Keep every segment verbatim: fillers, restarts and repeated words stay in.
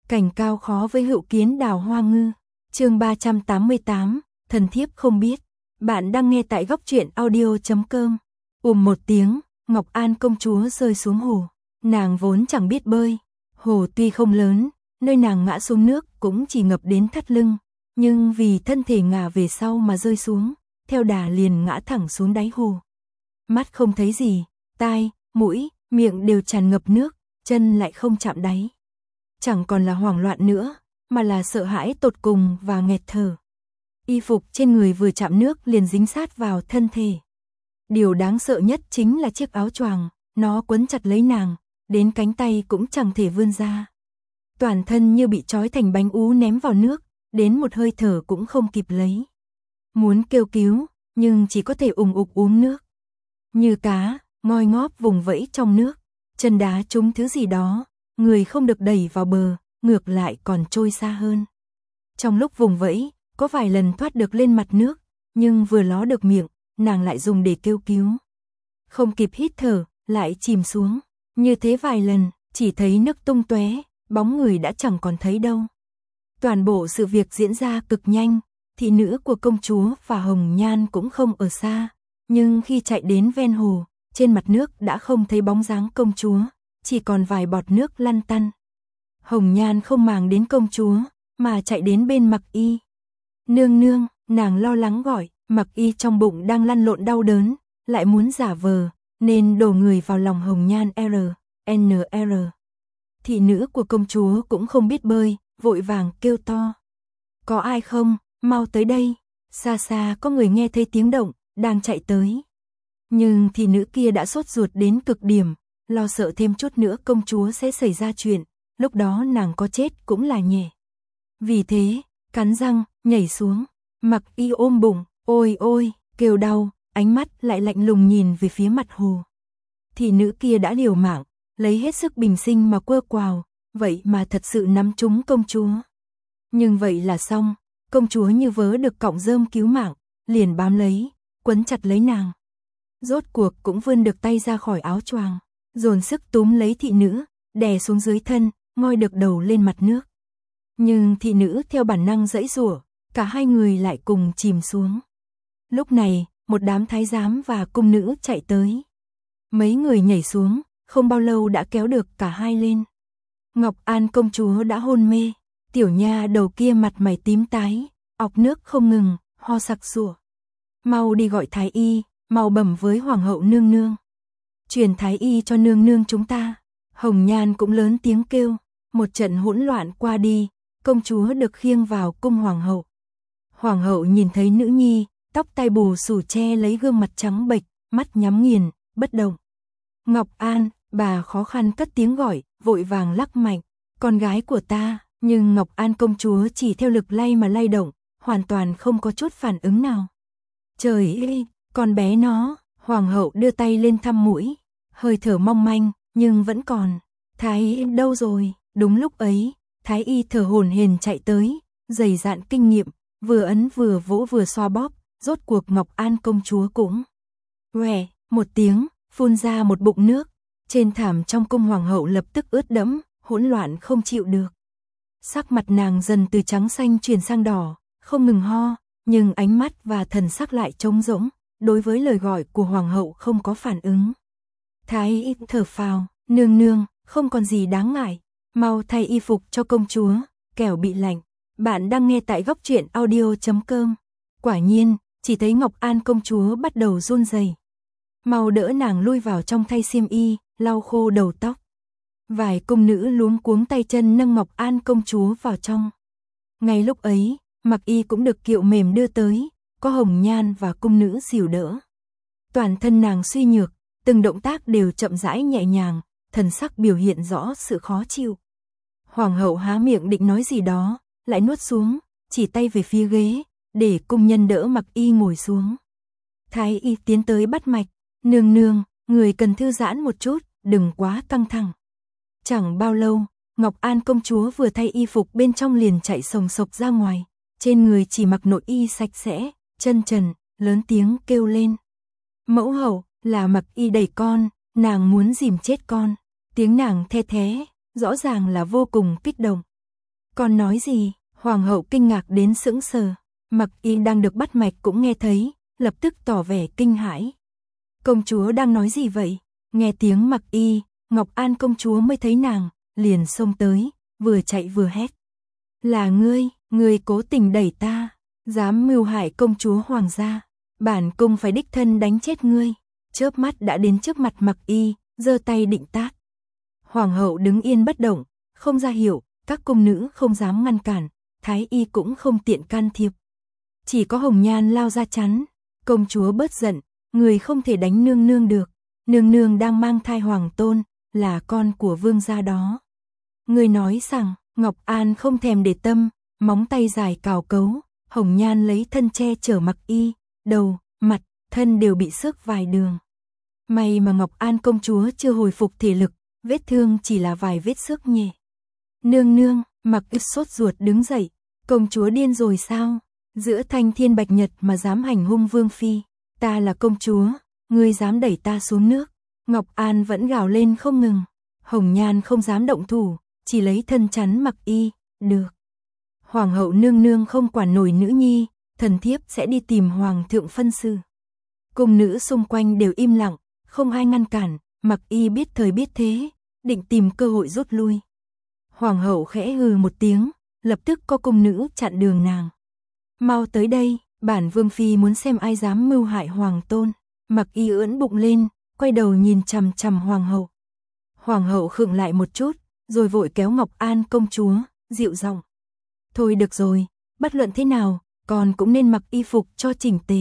Cảnh cao khó với hữu kiến đào hoa ngư. Chương ba trăm tám mươi tám, thần thiếp không biết. Bạn đang nghe tại góc truyện audio chấm com. Ùm một tiếng, Ngọc An công chúa rơi xuống hồ. Nàng vốn chẳng biết bơi. Hồ tuy không lớn, nơi nàng ngã xuống nước cũng chỉ ngập đến thắt lưng, nhưng vì thân thể ngả về sau mà rơi xuống, theo đà liền ngã thẳng xuống đáy hồ. Mắt không thấy gì, tai, mũi, miệng đều tràn ngập nước, chân lại không chạm đáy. Chẳng còn là hoảng loạn nữa, mà là sợ hãi tột cùng và nghẹt thở. Y phục trên người vừa chạm nước liền dính sát vào thân thể. Điều đáng sợ nhất chính là chiếc áo choàng, nó quấn chặt lấy nàng, đến cánh tay cũng chẳng thể vươn ra. Toàn thân như bị trói thành bánh ú ném vào nước, đến một hơi thở cũng không kịp lấy. Muốn kêu cứu, nhưng chỉ có thể ùng ục uống nước. Như cá, ngoi ngóp vùng vẫy trong nước, chân đá trúng thứ gì đó, người không được đẩy vào bờ, ngược lại còn trôi xa hơn. Trong lúc vùng vẫy, có vài lần thoát được lên mặt nước, nhưng vừa ló được miệng, nàng lại dùng để kêu cứu. Không kịp hít thở, lại chìm xuống. Như thế vài lần, chỉ thấy nước tung tóe, bóng người đã chẳng còn thấy đâu. Toàn bộ sự việc diễn ra cực nhanh, thị nữ của công chúa và Hồng Nhan cũng không ở xa, nhưng khi chạy đến ven hồ, trên mặt nước đã không thấy bóng dáng công chúa, chỉ còn vài bọt nước lăn tăn. Hồng Nhan không màng đến công chúa, mà chạy đến bên Mặc Y. Nương nương, nàng lo lắng gọi, Mặc Y trong bụng đang lăn lộn đau đớn, lại muốn giả vờ, nên đổ người vào lòng Hồng Nhan R, N R. Thị nữ của công chúa cũng không biết bơi, vội vàng kêu to. Có ai không, mau tới đây. Xa xa có người nghe thấy tiếng động, đang chạy tới. Nhưng thị nữ kia đã sốt ruột đến cực điểm, lo sợ thêm chút nữa công chúa sẽ xảy ra chuyện, lúc đó nàng có chết cũng là nhẹ. Vì thế, cắn răng, nhảy xuống, Mặc Y ôm bụng, ôi ôi, kêu đau, ánh mắt lại lạnh lùng nhìn về phía mặt hồ. Thị nữ kia đã liều mạng, lấy hết sức bình sinh mà quơ quào, vậy mà thật sự nắm trúng công chúa. Nhưng vậy là xong, công chúa như vớ được cọng rơm cứu mạng, liền bám lấy, quấn chặt lấy nàng. Rốt cuộc cũng vươn được tay ra khỏi áo choàng, dồn sức túm lấy thị nữ, đè xuống dưới thân, ngoi được đầu lên mặt nước. Nhưng thị nữ theo bản năng giãy giụa, cả hai người lại cùng chìm xuống. Lúc này, một đám thái giám và cung nữ chạy tới. Mấy người nhảy xuống, không bao lâu đã kéo được cả hai lên. Ngọc An công chúa đã hôn mê, tiểu nha đầu kia mặt mày tím tái, ọc nước không ngừng, ho sặc sụa. Mau đi gọi thái y, mau bẩm với hoàng hậu nương nương. Truyền thái y cho nương nương chúng ta. Hồng Nhan cũng lớn tiếng kêu, một trận hỗn loạn qua đi, công chúa được khiêng vào cung hoàng hậu. Hoàng hậu nhìn thấy nữ nhi, tóc tai bù xù che lấy gương mặt trắng bệch, mắt nhắm nghiền, bất động. Ngọc An, bà khó khăn cất tiếng gọi, vội vàng lắc mạnh, con gái của ta, nhưng Ngọc An công chúa chỉ theo lực lay mà lay động, hoàn toàn không có chút phản ứng nào. Trời ơi, con bé nó, hoàng hậu đưa tay lên thăm mũi, hơi thở mong manh, nhưng vẫn còn. Thái đâu rồi? Đúng lúc ấy, thái y thở hổn hển chạy tới, dày dạn kinh nghiệm, vừa ấn vừa vỗ vừa xoa bóp, rốt cuộc Ngọc An công chúa cũng "Oè", một tiếng, phun ra một bụng nước. Trên thảm trong cung hoàng hậu lập tức ướt đẫm, hỗn loạn không chịu được. Sắc mặt nàng dần từ trắng xanh chuyển sang đỏ, không ngừng ho, nhưng ánh mắt và thần sắc lại trống rỗng, đối với lời gọi của hoàng hậu không có phản ứng. Thái y thở phào, nương nương, không còn gì đáng ngại, mau thay y phục cho công chúa, kẻo bị lạnh. Bạn đang nghe tại góc truyện audio chấm com. Quả nhiên, chỉ thấy Ngọc An công chúa bắt đầu run rẩy. Mau đỡ nàng lui vào trong thay xiêm y, lau khô đầu tóc. Vài cung nữ luống cuống tay chân nâng Ngọc An công chúa vào trong. Ngay lúc ấy, Mặc Y cũng được kiệu mềm đưa tới, có Hồng Nhan và cung nữ dìu đỡ. Toàn thân nàng suy nhược, từng động tác đều chậm rãi nhẹ nhàng, thần sắc biểu hiện rõ sự khó chịu. Hoàng hậu há miệng định nói gì đó, lại nuốt xuống, chỉ tay về phía ghế, để cung nhân đỡ Mặc Y ngồi xuống. Thái y tiến tới bắt mạch, nương nương, người cần thư giãn một chút, đừng quá căng thẳng. Chẳng bao lâu, Ngọc An công chúa vừa thay y phục bên trong liền chạy sồng sộc ra ngoài, trên người chỉ mặc nội y sạch sẽ, chân trần, lớn tiếng kêu lên. Mẫu hậu, là Mặc Y đẩy con, nàng muốn dìm chết con. Tiếng nàng the thé, rõ ràng là vô cùng kích động. Con nói gì? Hoàng hậu kinh ngạc đến sững sờ. Mặc Y đang được bắt mạch cũng nghe thấy, lập tức tỏ vẻ kinh hãi. Công chúa đang nói gì vậy? Nghe tiếng Mặc Y, Ngọc An công chúa mới thấy nàng, liền xông tới, vừa chạy vừa hét. Là ngươi, ngươi cố tình đẩy ta, dám mưu hại công chúa hoàng gia, bản cung phải đích thân đánh chết ngươi. Chớp mắt đã đến trước mặt Mặc Y, giơ tay định tát. Hoàng hậu đứng yên bất động, không ra hiệu, các cung nữ không dám ngăn cản, thái y cũng không tiện can thiệp. Chỉ có Hồng Nhan lao ra chắn. Công chúa bớt giận, người không thể đánh nương nương được. Nương nương đang mang thai hoàng tôn, là con của vương gia đó. Người nói rằng, Ngọc An không thèm để tâm, móng tay dài cào cấu. Hồng Nhan lấy thân che chở Mặc Y, đầu, mặt, thân đều bị xước vài đường. May mà Ngọc An công chúa chưa hồi phục thể lực, vết thương chỉ là vài vết xước nhẹ. Nương nương, Mặc Y sốt ruột đứng dậy. Công chúa điên rồi sao? Giữa thanh thiên bạch nhật mà dám hành hung vương phi. Ta là công chúa, ngươi dám đẩy ta xuống nước. Ngọc An vẫn gào lên không ngừng. Hồng Nhan không dám động thủ, chỉ lấy thân chắn Mặc Y. Được. Hoàng hậu nương nương không quản nổi nữ nhi, thần thiếp sẽ đi tìm hoàng thượng phân xử. Cung nữ xung quanh đều im lặng, không ai ngăn cản. Mặc Y biết thời biết thế, định tìm cơ hội rút lui. Hoàng hậu khẽ hừ một tiếng, lập tức có cung nữ chặn đường nàng. Mau tới đây, bản vương phi muốn xem ai dám mưu hại hoàng tôn. Mặc Y ưỡn bụng lên, quay đầu nhìn chằm chằm hoàng hậu. Hoàng hậu khựng lại một chút, rồi vội kéo Ngọc An công chúa, dịu giọng. Thôi được rồi, bất luận thế nào, con cũng nên mặc y phục cho chỉnh tề.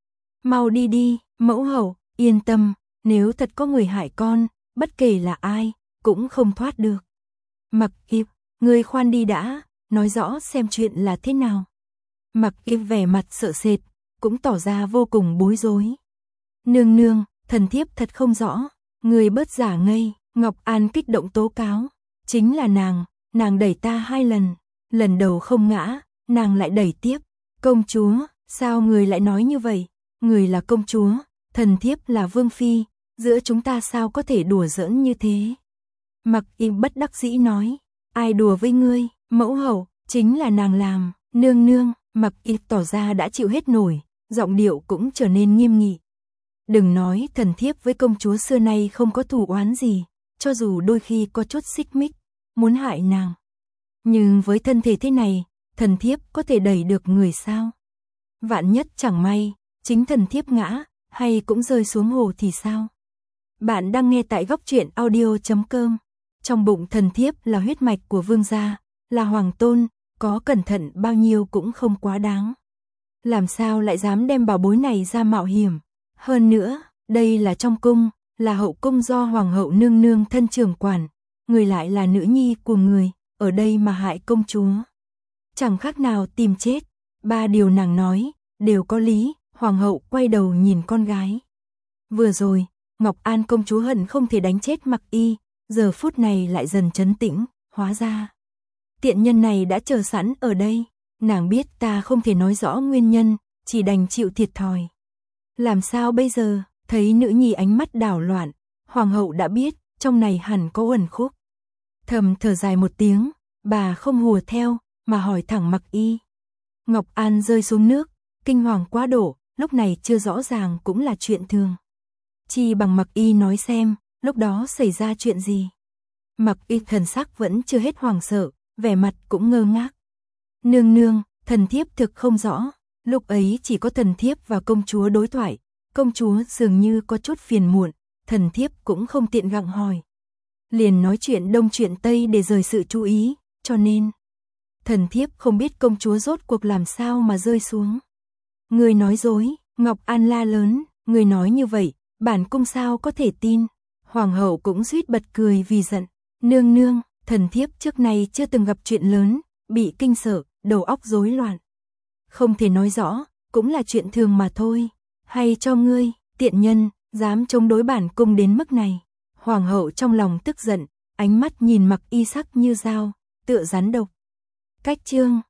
Mau đi đi, mẫu hậu, yên tâm, nếu thật có người hại con, bất kể là ai, cũng không thoát được. Mặc Y, ngươi khoan đi đã, nói rõ xem chuyện là thế nào. Mặc Y vẻ mặt sợ sệt, cũng tỏ ra vô cùng bối rối. Nương nương, thần thiếp thật không rõ, người bớt giả ngây. Ngọc An kích động tố cáo. Chính là nàng, nàng đẩy ta hai lần. Lần đầu không ngã, nàng lại đẩy tiếp. Công chúa, sao người lại nói như vậy? Người là công chúa, thần thiếp là vương phi, giữa chúng ta sao có thể đùa giỡn như thế? Mặc Y bất đắc dĩ nói. Ai đùa với ngươi, mẫu hậu, chính là nàng làm. Nương nương, Mặc Y tỏ ra đã chịu hết nổi, giọng điệu cũng trở nên nghiêm nghị. Đừng nói thần thiếp với công chúa xưa nay không có thù oán gì, cho dù đôi khi có chút xích mích, muốn hại nàng. Nhưng với thân thể thế này, thần thiếp có thể đẩy được người sao? Vạn nhất chẳng may, chính thần thiếp ngã, hay cũng rơi xuống hồ thì sao? Bạn đang nghe tại góc truyện audio chấm com. Trong bụng thần thiếp là huyết mạch của vương gia, là hoàng tôn, có cẩn thận bao nhiêu cũng không quá đáng. Làm sao lại dám đem bảo bối này ra mạo hiểm? Hơn nữa, đây là trong cung, là hậu cung do hoàng hậu nương nương thân trưởng quản, người lại là nữ nhi của người, ở đây mà hại công chúa. Chẳng khác nào tìm chết. Ba điều nàng nói, đều có lý. Hoàng hậu quay đầu nhìn con gái. Vừa rồi, Ngọc An công chúa hận không thể đánh chết Mặc Y, giờ phút này lại dần trấn tĩnh, hóa ra. Tiện nhân này đã chờ sẵn ở đây, nàng biết ta không thể nói rõ nguyên nhân, chỉ đành chịu thiệt thòi. Làm sao bây giờ, thấy nữ nhi ánh mắt đảo loạn, hoàng hậu đã biết, trong này hẳn có uẩn khúc. Thầm thở dài một tiếng, bà không hùa theo, mà hỏi thẳng Mặc Y. Ngọc An rơi xuống nước, kinh hoàng quá độ, lúc này chưa rõ ràng cũng là chuyện thường. Chi bằng Mặc Y nói xem, lúc đó xảy ra chuyện gì. Mặc Y thần sắc vẫn chưa hết hoảng sợ, vẻ mặt cũng ngơ ngác. Nương nương, thần thiếp thực không rõ, lúc ấy chỉ có thần thiếp và công chúa đối thoại, công chúa dường như có chút phiền muộn, thần thiếp cũng không tiện gặng hỏi. Liền nói chuyện đông chuyện tây để rời sự chú ý, cho nên thần thiếp không biết công chúa rốt cuộc làm sao mà rơi xuống. Người nói dối, Ngọc An la lớn, người nói như vậy, bản cung sao có thể tin. Hoàng hậu cũng suýt bật cười vì giận. Nương nương, thần thiếp trước nay chưa từng gặp chuyện lớn, bị kinh sợ, đầu óc rối loạn. Không thể nói rõ, cũng là chuyện thường mà thôi. Hay cho ngươi, tiện nhân, dám chống đối bản cung đến mức này. Hoàng hậu trong lòng tức giận, ánh mắt nhìn Mặc Y sắc như dao, tựa rắn độc. Cách chương